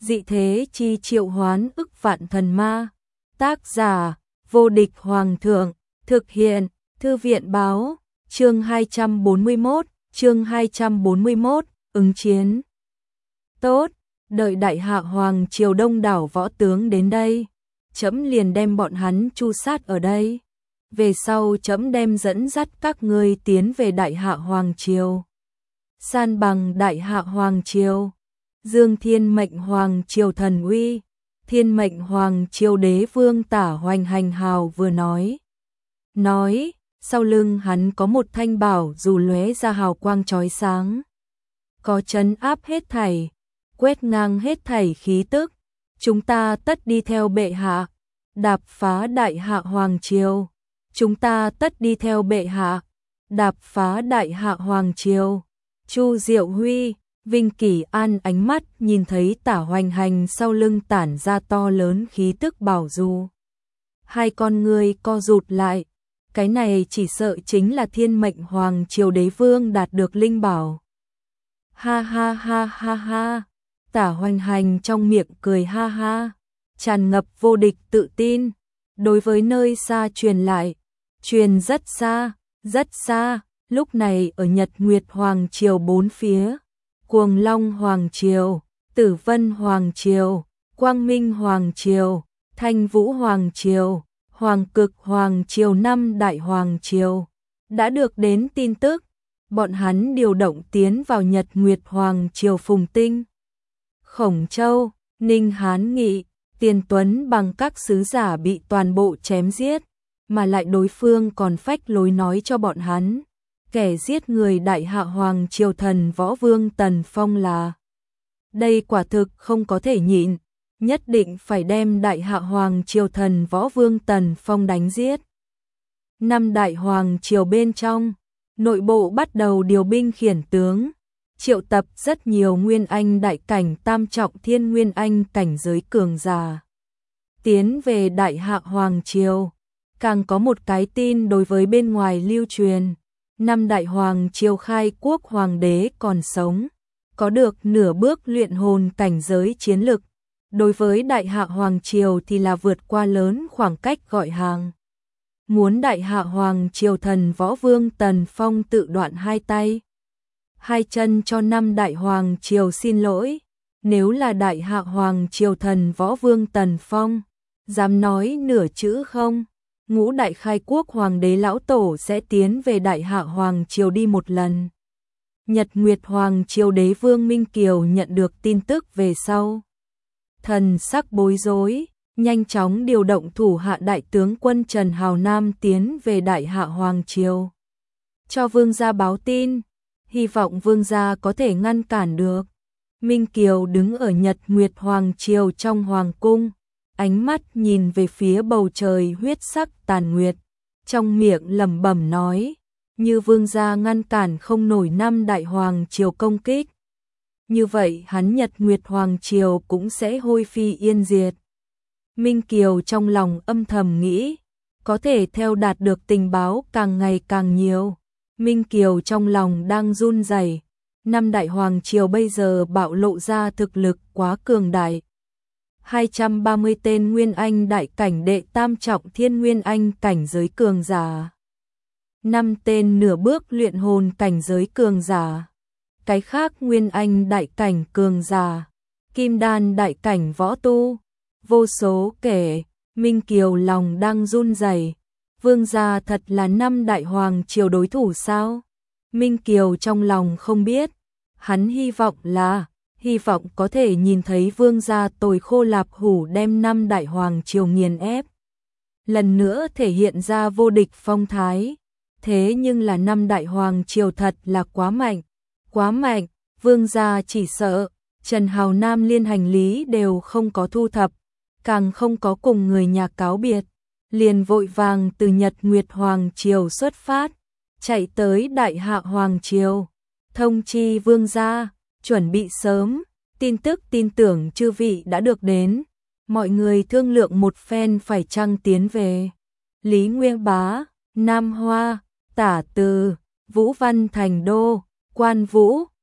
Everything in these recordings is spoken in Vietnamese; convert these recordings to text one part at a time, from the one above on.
dị thế chi triệu hoán ức vạn thần ma. Tác giả, vô địch hoàng thượng, thực hiện, thư viện báo, chương 241, ứng chiến. Tốt, đợi đại hạ hoàng triều đông đảo võ tướng đến đây, trẫm liền đem bọn hắn tru sát ở đây. Về sau trẫm đem dẫn dắt các ngươi tiến về đại hạ hoàng triều. San bằng đại hạ hoàng triều. Dương Thiên mệnh hoàng triều thần uy. Thiên mệnh hoàng triều đế vương Tả Hoành Hành hào vừa nói, sau lưng hắn có một thanh bảo dù lóe ra hào quang chói sáng, có trấn áp hết thảy, quét ngang hết thảy khí tức. Chúng ta tất đi theo bệ hạ, đạp phá đại hạ hoàng triều. Chúng ta tất đi theo bệ hạ, đạp phá đại hạ hoàng triều. Chu Diệu Huy, Vinh Kỷ An ánh mắt nhìn thấy Tả Hoành Hành sau lưng tản ra to lớn khí tức bảo dù. Hai con người co rụt lại, cái này chỉ sợ chính là thiên mệnh hoàng triều đế vương đạt được linh bảo. Ha ha ha ha ha, Tả Hoành Hành trong miệng cười ha ha, tràn ngập vô địch tự tin, đối với nơi xa truyền lại, truyền rất xa, lúc này ở Nhật Nguyệt hoàng triều bốn phía. Cuồng Long hoàng triều, Tử Vân hoàng triều, Quang Minh hoàng triều, Thanh Vũ hoàng triều, Hoàng Cực hoàng triều, năm đại hoàng triều đã được đến tin tức, bọn hắn điều động tiến vào Nhật Nguyệt hoàng triều Phùng Tinh, Khổng Châu, Ninh Hán Nghị, Tiền Tuấn bằng các sứ giả bị toàn bộ chém giết, mà lại đối phương còn phách lối nói cho bọn hắn, kẻ giết người đại hạ hoàng triều thần võ vương Tần Phong là. Đây quả thực không có thể nhịn, nhất định phải đem đại hạ hoàng triều thần võ vương Tần Phong đánh giết. Năm đại hoàng triều bên trong, nội bộ bắt đầu điều binh khiển tướng, triệu tập rất nhiều nguyên anh đại cảnh tam trọng thiên nguyên anh cảnh giới cường giả. Tiến về đại hạ hoàng triều, càng có một cái tin đối với bên ngoài lưu truyền. Năm đại hoàng triều khai quốc hoàng đế còn sống, có được nửa bước luyện hồn cảnh giới chiến lực. Đối với đại hạ hoàng triều thì là vượt qua lớn khoảng cách gọi hàng. Muốn đại hạ hoàng triều thần võ vương Tần Phong tự đoạn hai tay, hai chân cho năm đại hoàng triều xin lỗi. Nếu là đại hạ hoàng triều thần võ vương Tần Phong, dám nói nửa chữ không? Ngũ đại khai quốc hoàng đế lão tổ sẽ tiến về đại hạ hoàng triều đi một lần. Nhật Nguyệt hoàng triều đế vương Minh Kiều nhận được tin tức về sau, thần sắc bối rối, nhanh chóng điều động thủ hạ đại tướng quân Trần Hào Nam tiến về đại hạ hoàng triều, cho vương gia báo tin, hy vọng vương gia có thể ngăn cản được. Minh Kiều đứng ở Nhật Nguyệt hoàng triều trong hoàng cung, ánh mắt nhìn về phía bầu trời huyết sắc tàn nguyệt, trong miệng lẩm bẩm nói, như vương gia ngăn cản không nổi năm đại hoàng triều công kích, như vậy hắn Nhật Nguyệt hoàng triều cũng sẽ hôi phi yên diệt. Minh Kiều trong lòng âm thầm nghĩ, có thể theo đạt được tình báo càng ngày càng nhiều. Minh Kiều trong lòng đang run rẩy, năm đại hoàng triều bây giờ bạo lộ ra thực lực quá cường đại. 230 tên nguyên anh đại cảnh đệ tam trọng thiên nguyên anh cảnh giới cường giả, 5 tên nửa bước luyện hồn cảnh giới cường giả, cái khác nguyên anh đại cảnh cường giả, kim đan đại cảnh võ tu, vô số kể. Minh Kiều lòng đang run rẩy, vương gia thật là năm đại hoàng triều đối thủ sao? Minh Kiều trong lòng không biết, hắn hy vọng có thể nhìn thấy vương gia tồi khô lạp hủ đem năm đại hoàng triều nghiền ép, lần nữa thể hiện ra vô địch phong thái. Thế nhưng là năm đại hoàng triều thật là quá mạnh, vương gia chỉ sợ Trần Hào Nam liên hành lý đều không có thu thập, càng không có cùng người nhà cáo biệt, liền vội vàng từ Nhật Nguyệt hoàng triều xuất phát, chạy tới đại hạ hoàng triều, thông chi vương gia, chuẩn bị sớm, tin tưởng chư vị đã được đến, mọi người thương lượng một phen phải chăng tiến về. Lý Nguyên Bá, Nam Hoa, Tả Từ, Vũ Văn Thành Đô, Quan Vũ,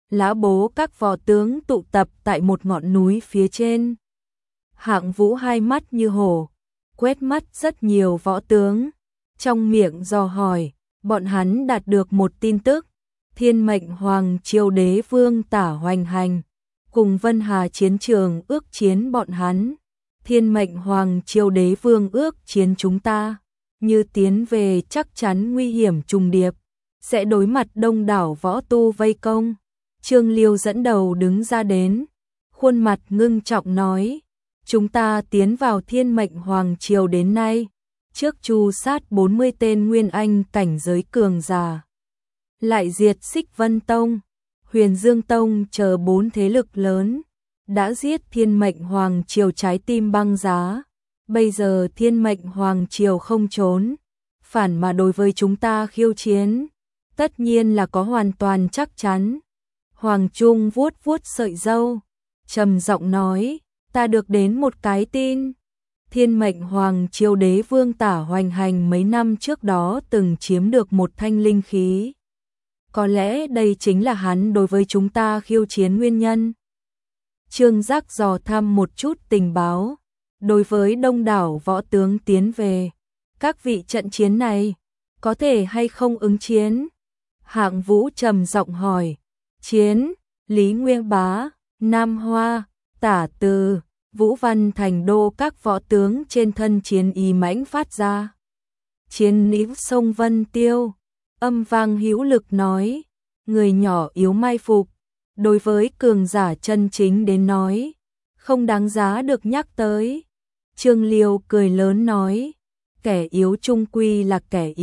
Lã Bố các võ tướng tụ tập tại một ngọn núi phía trên. Hạng Vũ hai mắt như hổ, quét mắt rất nhiều võ tướng, trong miệng dò hỏi, bọn hắn đạt được một tin tức, Thiên Mệnh Hoàng Triều Đế Vương Tả Hoành Hành cùng Vân Hà chiến trường ước chiến bọn hắn. Thiên Mệnh Hoàng Triều Đế Vương ước chiến chúng ta, như tiến về chắc chắn nguy hiểm trùng điệp, sẽ đối mặt đông đảo võ tu vây công. Trương Liêu dẫn đầu đứng ra đến, khuôn mặt ngưng trọng nói, chúng ta tiến vào Thiên Mệnh Hoàng Triều đến nay, trước tru sát 40 tên nguyên anh cảnh giới cường giả, lại diệt Xích Vân Tông, Huyền Dương Tông chờ 4 thế lực lớn, đã giết Thiên Mệnh Hoàng Triều trái tim băng giá. Bây giờ Thiên Mệnh Hoàng Triều không trốn, phản mà đối với chúng ta khiêu chiến, tất nhiên là có hoàn toàn chắc chắn. Hoàng Trung vuốt vuốt sợi râu, trầm giọng nói, ta được đến một cái tin. Thiên Mệnh Hoàng Triều Đế Vương Tả Hoành Hành mấy năm trước đó từng chiếm được một thanh linh khí. Có lẽ đây chính là hắn đối với chúng ta khiêu chiến nguyên nhân. Trương Giác dò thăm một chút tình báo, đối với đông đảo võ tướng tiến về, các vị trận chiến này, có thể hay không ứng chiến? Hạng Vũ trầm giọng hỏi, chiến, Lý Nguyên Bá, Nam Hoa, Tả Từ, Vũ Văn Thành Đô các võ tướng trên thân chiến ý mãnh phát ra. Chiến níu sông Vân Tiêu, âm vang hữu lực nói, người nhỏ yếu mai phục, đối với cường giả chân chính đến nói, không đáng giá được nhắc tới. Trương Liêu cười lớn nói, kẻ yếu chung quy là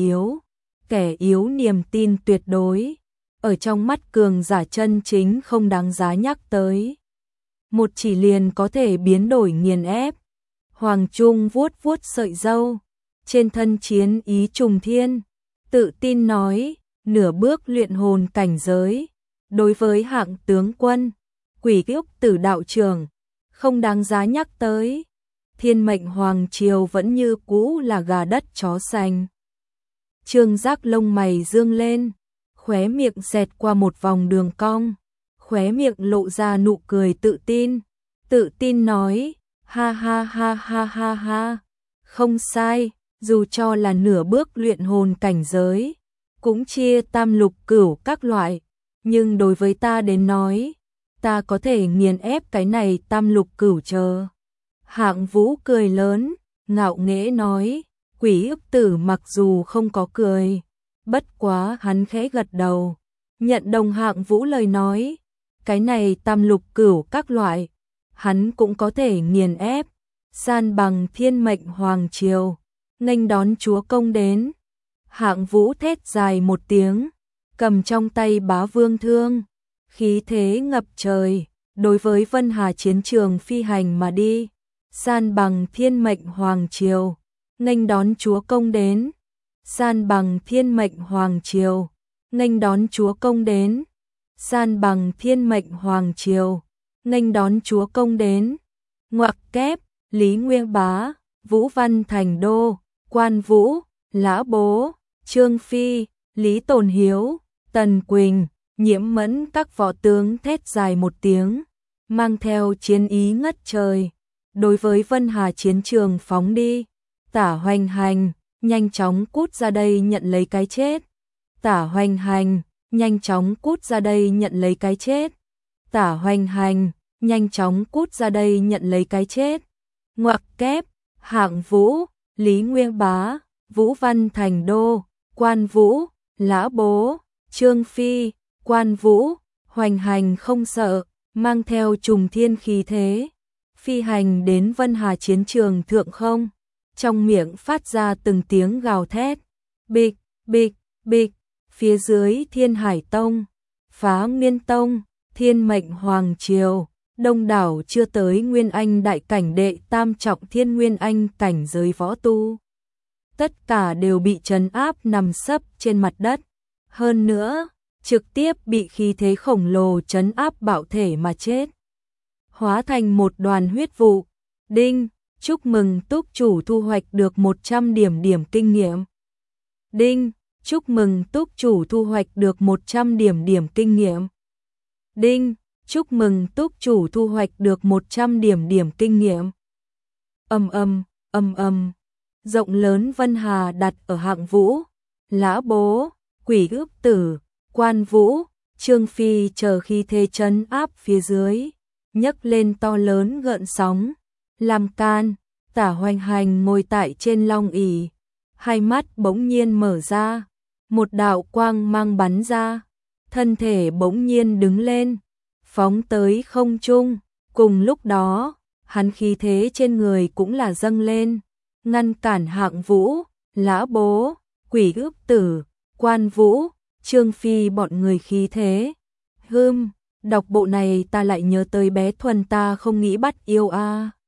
kẻ yếu niềm tin tuyệt đối, ở trong mắt cường giả chân chính không đáng giá nhắc tới. Một chỉ liền có thể biến đổi nghiền ép. Hoàng Trung vuốt vuốt sợi râu, trên thân chiến ý trùng thiên, tự tin nói, nửa bước luyện hồn cảnh giới, đối với Hạng tướng quân, Quỷ Úc Tử đạo trưởng, không đáng giá nhắc tới. Thiên Mệnh Hoàng Triều vẫn như cũ là gà đất chó sành. Trương Giác lông mày dương lên, khóe miệng xẹt qua một vòng đường cong, khóe miệng lộ ra nụ cười tự tin nói, ha ha ha ha ha ha, không sai, dù cho là nửa bước luyện hồn cảnh giới, cũng chia tam lục cửu các loại, nhưng đối với ta đến nói, ta có thể nghiền ép cái này tam lục cửu chờ. Hạng Vũ cười lớn, ngạo nghễ nói, Quỷ Ức Tử mặc dù không có cười, bất quá hắn khẽ gật đầu, nhận đồng Hạng Vũ lời nói, cái này tam lục cửu các loại, hắn cũng có thể nghiền ép, san bằng Thiên Mệnh Hoàng Triều, nghênh đón chúa công đến. Hạng Vũ thét dài một tiếng, cầm trong tay Bá Vương thương, khí thế ngập trời, đối với Vân Hà chiến trường phi hành mà đi, san bằng Thiên Mệnh Hoàng Triều, nghênh đón chúa công đến, san bằng Thiên Mệnh Hoàng Triều, nghênh đón chúa công đến, san bằng Thiên Mệnh Hoàng Triều, nghênh đón chúa công đến. Ngoặc kép, Lý Nguyên Bá, Vũ Văn Thành Đô, Quan Vũ, Lã Bố, Trương Phi, Lý Tồn Hiếu, Tần Quỳnh, Nhiễm Mẫn các võ tướng thét dài một tiếng, mang theo chiến ý ngất trời, đối với Vân Hà chiến trường phóng đi. Tả Hoành Hành, nhanh chóng cút ra đây nhận lấy cái chết. Tả Hoành Hành, nhanh chóng cút ra đây nhận lấy cái chết. Tả Hoành Hành, nhanh chóng cút ra đây nhận lấy cái chết. Ngoặc kép, Hạng Vũ, Lý Nguyên Bá, Vũ Văn Thành Đô, Quan Vũ, Lã Bố, Trương Phi, Quan Vũ, Hoành Hành không sợ, mang theo trùng thiên khí thế, phi hành đến Vân Hà chiến trường thượng không, trong miệng phát ra từng tiếng gào thét, bịch, bịch, bịch, phía dưới Thiên Hải Tông, Phá Nguyên Tông, Thiên Mệnh Hoàng Triều, đông đảo chưa tới Nguyên Anh đại cảnh đệ tam trọng thiên Nguyên Anh cảnh giới võ tu. Tất cả đều bị trấn áp nằm sấp trên mặt đất, hơn nữa, trực tiếp bị khí thế khổng lồ trấn áp bạo thể mà chết. Hóa thành một đoàn huyết vụ. Đinh, chúc mừng túc chủ thu hoạch được 100 điểm kinh nghiệm. Đinh, chúc mừng túc chủ thu hoạch được 100 điểm kinh nghiệm. Đinh, chúc mừng túc chủ thu hoạch được 100 điểm kinh nghiệm. Rộng lớn Vân Hà đặt ở hạng vũ, Lã Bố, Quỷ Ước Tử, Quan Vũ, Trương Phi chờ khi thế trấn áp phía dưới, nhấc lên to lớn gợn sóng, làm can. Tả Hoành Hành ngồi tại trên long ỷ, hai mắt bỗng nhiên mở ra, một đạo quang mang bắn ra, thân thể bỗng nhiên đứng lên, phóng tới không trung. Cùng lúc đó, hắn khí thế trên người cũng là dâng lên, ngăn cản Hạng Vũ, Lã Bố, Quỷ Ước Tử, Quan Vũ, Trương Phi bọn người khí thế. Đọc bộ này ta lại nhớ tới bé Thuần ta không nghĩ bắt yêu a.